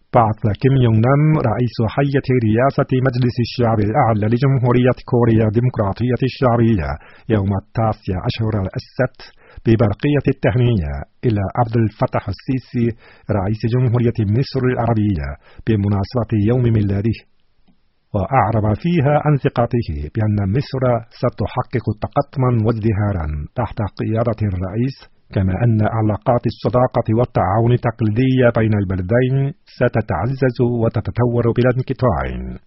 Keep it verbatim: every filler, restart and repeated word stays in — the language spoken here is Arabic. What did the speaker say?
بعث كيم يونغ نام رئيس هيئة رئاسة مجلس الشعب الأعلى لجمهورية كوريا الديمقراطية الشعبية يوم التاسع عشر السبت ببرقية التهنئة إلى عبد الفتاح السيسي رئيس جمهورية مصر العربية بمناسبة يوم ميلاده، وأعرب فيها عن ثقته بأن مصر ستحقق تقدما وازدهارا تحت قيادة الرئيس، كما أن علاقات الصداقة والتعاون التقليدية بين البلدين ستتعزز وتتطور بلا انقطاع.